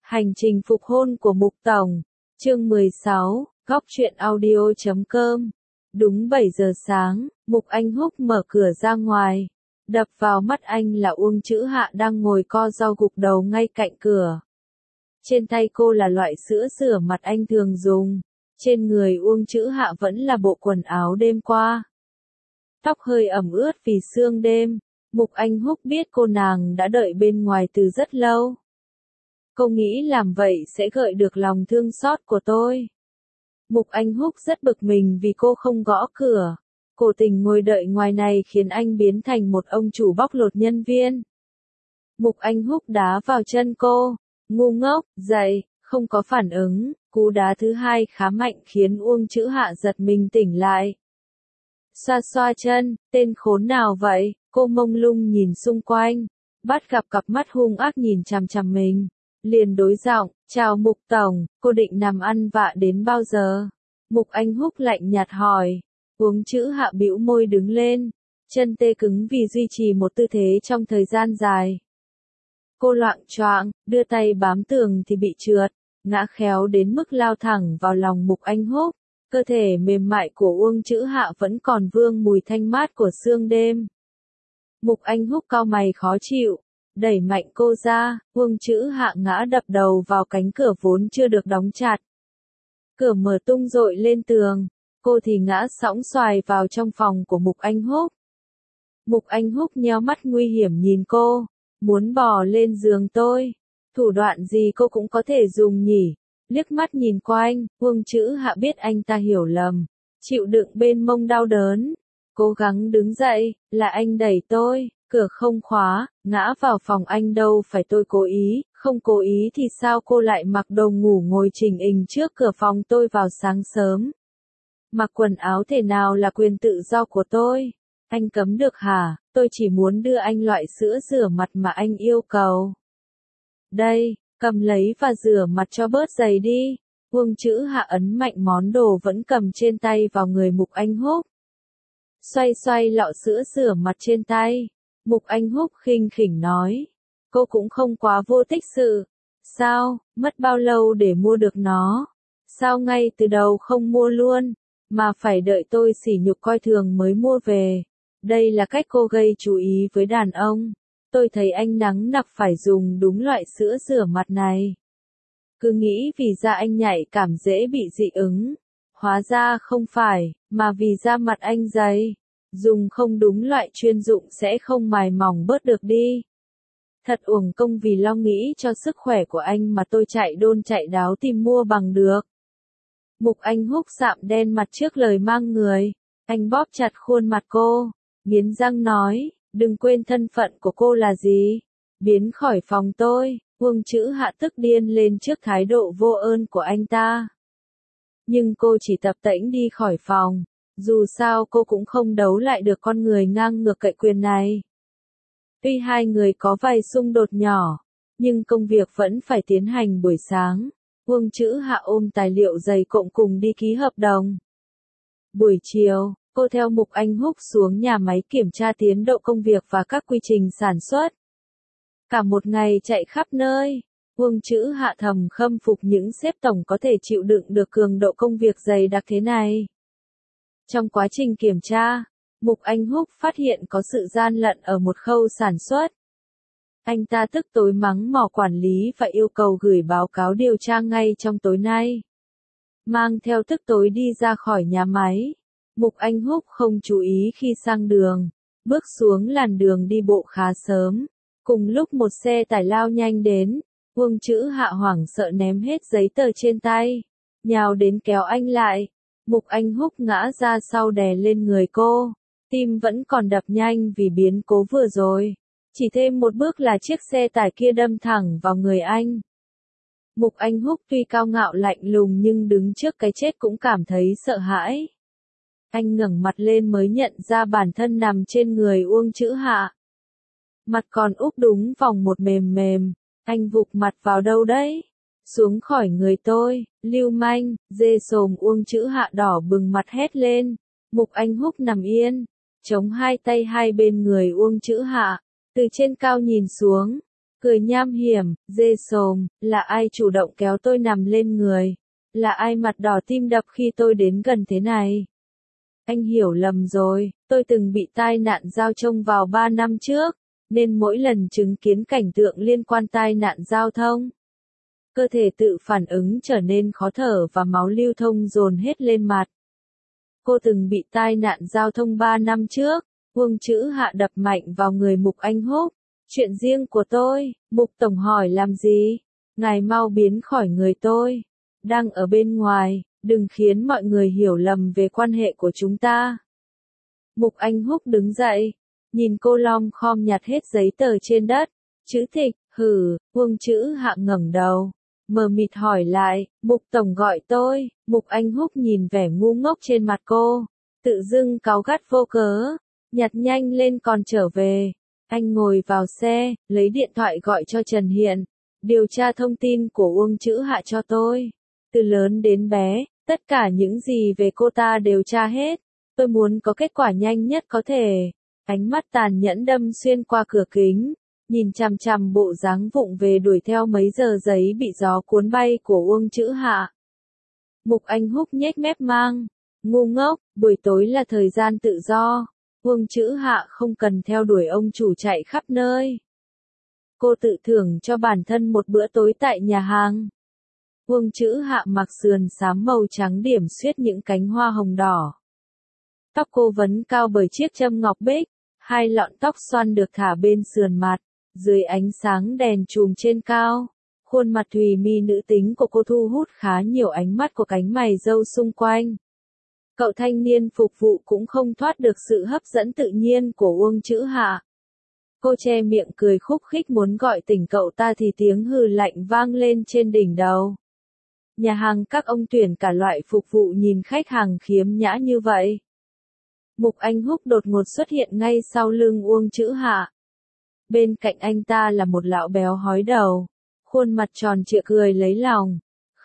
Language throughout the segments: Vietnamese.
Hành trình phục hôn của Mục Tổng, chương 16, góc truyện audio.com. Đúng 7 giờ sáng, Mục Anh Húc mở cửa ra ngoài. Đập vào mắt anh là Uông Chữ Hạ đang ngồi co ro gục đầu ngay cạnh cửa. Trên tay cô là loại sữa rửa mặt anh thường dùng. Trên người Uông Chữ Hạ vẫn là bộ quần áo đêm qua. Tóc hơi ẩm ướt vì sương đêm. Mục Anh Húc biết cô nàng đã đợi bên ngoài từ rất lâu. Cô nghĩ làm vậy sẽ gợi được lòng thương xót của tôi. Mục Anh Húc rất bực mình vì cô không gõ cửa. Cố tình ngồi đợi ngoài này khiến anh biến thành một ông chủ bóc lột nhân viên. Mục Anh Húc đá vào chân cô. Ngu ngốc, dậy, không có phản ứng. Cú đá thứ hai khá mạnh khiến Uông Chữ Hạ giật mình tỉnh lại. Xoa xoa chân, tên khốn nào vậy? Cô mông lung nhìn xung quanh. Bắt gặp cặp mắt hung ác nhìn chằm chằm mình. Liền đối giọng, chào Mục Tổng, cô định nằm ăn vạ đến bao giờ? Mục Anh Húc lạnh nhạt hỏi. Uông Chữ Hạ bĩu môi đứng lên. Chân tê cứng vì duy trì một tư thế trong thời gian dài. Cô loạng choạng, đưa tay bám tường thì bị trượt, ngã khéo đến mức lao thẳng vào lòng Mục Anh Húc. Cơ thể mềm mại của Uông Chữ Hạ vẫn còn vương mùi thanh mát của sương đêm. Mục Anh Húc cau mày khó chịu, đẩy mạnh cô ra, Uông Chữ Hạ ngã đập đầu vào cánh cửa vốn chưa được đóng chặt. Cửa mở tung dội lên tường, cô thì ngã sõng xoài vào trong phòng của Mục Anh Húc. Mục Anh Húc nheo mắt nguy hiểm nhìn cô, muốn bò lên giường tôi. Thủ đoạn gì cô cũng có thể dùng nhỉ? Liếc mắt nhìn quanh, Uông Chữ Hạ biết anh ta hiểu lầm, chịu đựng bên mông đau đớn. Cố gắng đứng dậy, là anh đẩy tôi, cửa không khóa, ngã vào phòng anh đâu phải tôi cố ý, không cố ý thì sao cô lại mặc đồ ngủ ngồi chỉnh ình trước cửa phòng tôi vào sáng sớm. Mặc quần áo thể nào là quyền tự do của tôi, anh cấm được hả? Tôi chỉ muốn đưa anh loại sữa rửa mặt mà anh yêu cầu. Đây, cầm lấy và rửa mặt cho bớt dày đi. Uông Chữ Hạ ấn mạnh món đồ vẫn cầm trên tay vào người Mục Anh Húc. Xoay xoay lọ sữa rửa mặt trên tay. Mục Anh Húc khinh khỉnh nói. Cô cũng không quá vô tích sự. Sao, mất bao lâu để mua được nó? Sao ngay từ đầu không mua luôn, mà phải đợi tôi sỉ nhục coi thường mới mua về? Đây là cách cô gây chú ý với đàn ông. Tôi thấy anh nắng nặc phải dùng đúng loại sữa rửa mặt này. Cứ nghĩ vì da anh nhạy cảm dễ bị dị ứng. Hóa ra không phải, mà vì da mặt anh dày. Dùng không đúng loại chuyên dụng sẽ không mài mỏng bớt được đi. Thật uổng công vì lo nghĩ cho sức khỏe của anh mà tôi chạy đôn chạy đáo tìm mua bằng được. Mục Anh Húc sạm đen mặt trước lời mang người. Anh bóp chặt khuôn mặt cô, nghiến răng nói, đừng quên thân phận của cô là gì. Biến khỏi phòng tôi. Uông Chữ Hạ tức điên lên trước thái độ vô ơn của anh ta. Nhưng cô chỉ tập tễnh đi khỏi phòng. Dù sao cô cũng không đấu lại được con người ngang ngược cậy quyền này. Tuy hai người có vài xung đột nhỏ, nhưng công việc vẫn phải tiến hành buổi sáng. Uông Chữ Hạ ôm tài liệu dày cộm cùng đi ký hợp đồng. Buổi chiều, cô theo Mục Anh Húc xuống nhà máy kiểm tra tiến độ công việc và các quy trình sản xuất. Cả một ngày chạy khắp nơi, Uông Chữ Hạ thầm khâm phục những sếp tổng có thể chịu đựng được cường độ công việc dày đặc thế này. Trong quá trình kiểm tra, Mục Anh Húc phát hiện có sự gian lận ở một khâu sản xuất. Anh ta tức tối mắng mỏ quản lý và yêu cầu gửi báo cáo điều tra ngay trong tối nay. Mang theo tức tối đi ra khỏi nhà máy, Mục Anh Húc không chú ý khi sang đường, bước xuống làn đường đi bộ khá sớm. Cùng lúc một xe tải lao nhanh đến, Uông Chữ Hạ hoảng sợ ném hết giấy tờ trên tay, nhào đến kéo anh lại. Mục Anh Húc ngã ra sau đè lên người cô, tim vẫn còn đập nhanh vì biến cố vừa rồi. Chỉ thêm một bước là chiếc xe tải kia đâm thẳng vào người anh. Mục Anh Húc tuy cao ngạo lạnh lùng nhưng đứng trước cái chết cũng cảm thấy sợ hãi. Anh ngẩng mặt lên mới nhận ra bản thân nằm trên người Uông Chữ Hạ. Mặt còn úp đúng vòng một mềm mềm. Anh vụt mặt vào đâu đấy? Xuống khỏi người tôi, lưu manh, dê sồm. Uông Chữ Hạ đỏ bừng mặt hét lên. Mục Anh Húc nằm yên, chống hai tay hai bên người Uông Chữ Hạ, từ trên cao nhìn xuống. cười nham hiểm, dê sồm, là ai chủ động kéo tôi nằm lên người? Là ai mặt đỏ tim đập khi tôi đến gần thế này? Anh hiểu lầm rồi, tôi từng bị tai nạn giao thông vào 3 năm trước, nên mỗi lần chứng kiến cảnh tượng liên quan tai nạn giao thông, cơ thể tự phản ứng trở nên khó thở và máu lưu thông dồn hết lên mặt. Cô từng bị tai nạn giao thông 3 năm trước, Uông Chữ Hạ đập mạnh vào người Mục Anh Húc. Chuyện riêng của tôi, Mục Tổng hỏi làm gì? Ngài mau biến khỏi người tôi. Đang ở bên ngoài, đừng khiến mọi người hiểu lầm về quan hệ của chúng ta. Mục Anh Húc đứng dậy, nhìn cô lom khom nhặt hết giấy tờ trên đất. Chữ Thịch, hử, Uông Chữ Hạ ngẩng đầu, mờ mịt hỏi lại, Mục Tổng gọi tôi. Mục Anh Húc nhìn vẻ ngu ngốc trên mặt cô, tự dưng cáu gắt vô cớ, nhặt nhanh lên còn trở về. Anh ngồi vào xe, lấy điện thoại gọi cho Trần Hiện, điều tra thông tin của Uông Chữ Hạ cho tôi. Từ lớn đến bé, tất cả những gì về cô ta đều tra hết. Tôi muốn có kết quả nhanh nhất có thể. Ánh mắt tàn nhẫn đâm xuyên qua cửa kính, nhìn chằm chằm bộ dáng vụng về đuổi theo mấy giờ giấy bị gió cuốn bay của Uông Chữ Hạ. Mục Anh Húc nhếch mép mang, ngu ngốc, buổi tối là thời gian tự do. Uông Chữ Hạ không cần theo đuổi ông chủ chạy khắp nơi. Cô tự thưởng cho bản thân một bữa tối tại nhà hàng. Uông Chữ Hạ mặc sườn xám màu trắng điểm xuyết những cánh hoa hồng đỏ. Tóc cô vấn cao bởi chiếc châm ngọc bích, hai lọn tóc xoăn được thả bên sườn mặt, dưới ánh sáng đèn chùm trên cao. Khuôn mặt thùy mị nữ tính của cô thu hút khá nhiều ánh mắt của cánh mày râu xung quanh. Cậu thanh niên phục vụ cũng không thoát được sự hấp dẫn tự nhiên của Uông Chữ Hạ. Cô che miệng cười khúc khích muốn gọi tỉnh cậu ta thì tiếng hừ lạnh vang lên trên đỉnh đầu. Nhà hàng các ông tuyển cả loại phục vụ nhìn khách hàng khiếm nhã như vậy. Mục Anh Húc đột ngột xuất hiện ngay sau lưng Uông Chữ Hạ. Bên cạnh anh ta là một lão béo hói đầu, khuôn mặt tròn trịa cười lấy lòng.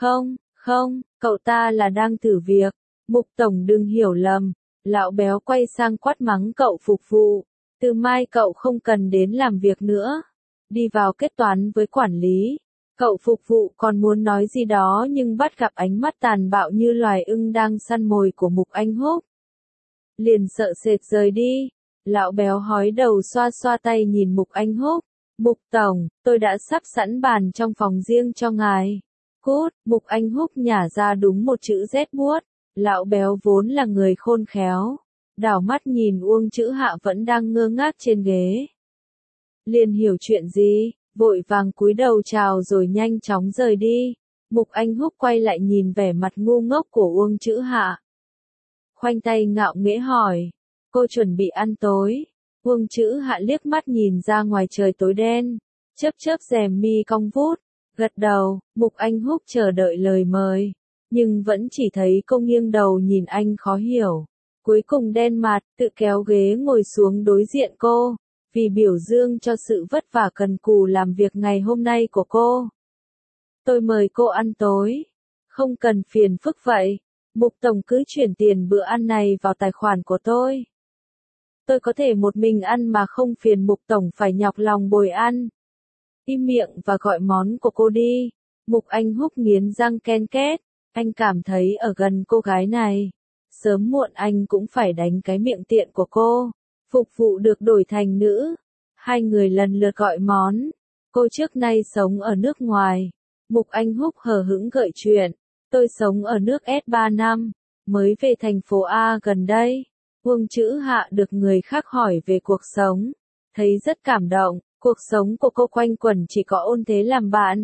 Không, cậu ta là đang thử việc. Mục Tổng đừng hiểu lầm. Lão béo quay sang quát mắng cậu phục vụ. Từ mai cậu không cần đến làm việc nữa. Đi vào kết toán với quản lý. Cậu phục vụ còn muốn nói gì đó nhưng bắt gặp ánh mắt tàn bạo như loài ưng đang săn mồi của Mục Anh Húc. Liền sợ sệt rời đi. Lão béo hói đầu xoa xoa tay nhìn Mục Anh Húc. Mục Tổng, tôi đã sắp sẵn bàn trong phòng riêng cho ngài. Cút, Mục Anh Húc nhả ra đúng một chữ rét buốt. Lão béo vốn là người khôn khéo. Đảo mắt nhìn Uông Chữ Hạ vẫn đang ngơ ngác trên ghế. Liền hiểu chuyện gì, vội vàng cúi đầu chào rồi nhanh chóng rời đi. Mục Anh Húc quay lại nhìn vẻ mặt ngu ngốc của Uông Chữ Hạ. Khoanh tay ngạo nghễ hỏi, cô chuẩn bị ăn tối. Uông Chữ Hạ liếc mắt nhìn ra ngoài trời tối đen, chớp chớp rèm mi cong vút, gật đầu. Mục Anh Húc chờ đợi lời mời, nhưng vẫn chỉ thấy cô nghiêng đầu nhìn anh khó hiểu. Cuối cùng đen mặt, tự kéo ghế ngồi xuống đối diện cô, vì biểu dương cho sự vất vả cần cù làm việc ngày hôm nay của cô. Tôi mời cô ăn tối. Không cần phiền phức vậy. Mục Tổng cứ chuyển tiền bữa ăn này vào tài khoản của tôi. Tôi có thể một mình ăn mà không phiền Mục Tổng phải nhọc lòng bồi ăn. Im miệng và gọi món của cô đi. Mục Anh Húc nghiến răng ken két. Anh cảm thấy ở gần cô gái này, sớm muộn anh cũng phải đánh cái miệng tiện của cô. Phục vụ được đổi thành nữ. Hai người lần lượt gọi món. Cô trước nay sống ở nước ngoài. Mục Anh Húc hờ hững gợi chuyện. Tôi sống ở nước S 3 năm, mới về thành phố A gần đây. Uông Chữ Hạ được người khác hỏi về cuộc sống, thấy rất cảm động. Cuộc sống của cô quanh quẩn chỉ có Ôn Thế làm bạn.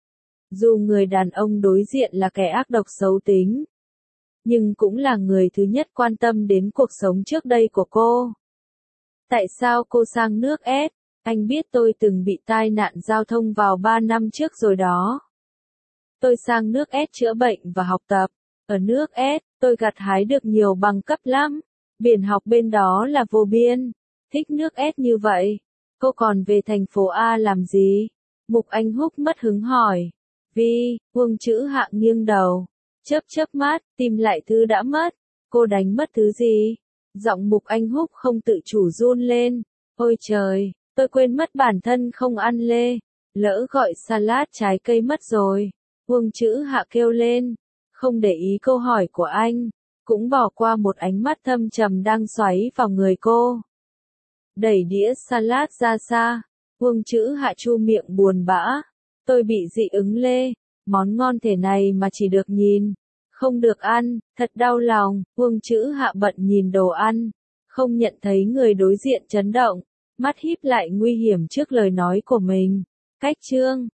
Dù người đàn ông đối diện là kẻ ác độc xấu tính, nhưng cũng là người thứ nhất quan tâm đến cuộc sống trước đây của cô. Tại sao cô sang nước S? Anh biết tôi từng bị tai nạn giao thông vào 3 năm trước rồi đó. Tôi sang nước S chữa bệnh và học tập. Ở nước S, tôi gặt hái được nhiều bằng cấp lắm. Biển học bên đó là vô biên. Thích nước S như vậy. Cô còn về thành phố A làm gì? Mục Anh Húc mất hứng hỏi. Vì, Uông Chữ Hạ nghiêng đầu. Chớp chớp mắt, tìm lại thứ đã mất. Cô đánh mất thứ gì? Giọng Mục Anh Húc không tự chủ run lên. Ôi trời, tôi quên mất bản thân không ăn lê. Lỡ gọi salad trái cây mất rồi. Vương Chữ Hạ kêu lên, không để ý câu hỏi của anh, cũng bỏ qua một ánh mắt thâm trầm đang xoáy vào người cô. Đẩy đĩa salad ra xa, Vương Chữ Hạ chu miệng buồn bã. Tôi bị dị ứng lê, món ngon thế này mà chỉ được nhìn, không được ăn, thật đau lòng. Vương Chữ Hạ bận nhìn đồ ăn, không nhận thấy người đối diện chấn động, mắt híp lại nguy hiểm trước lời nói của mình. Cách chương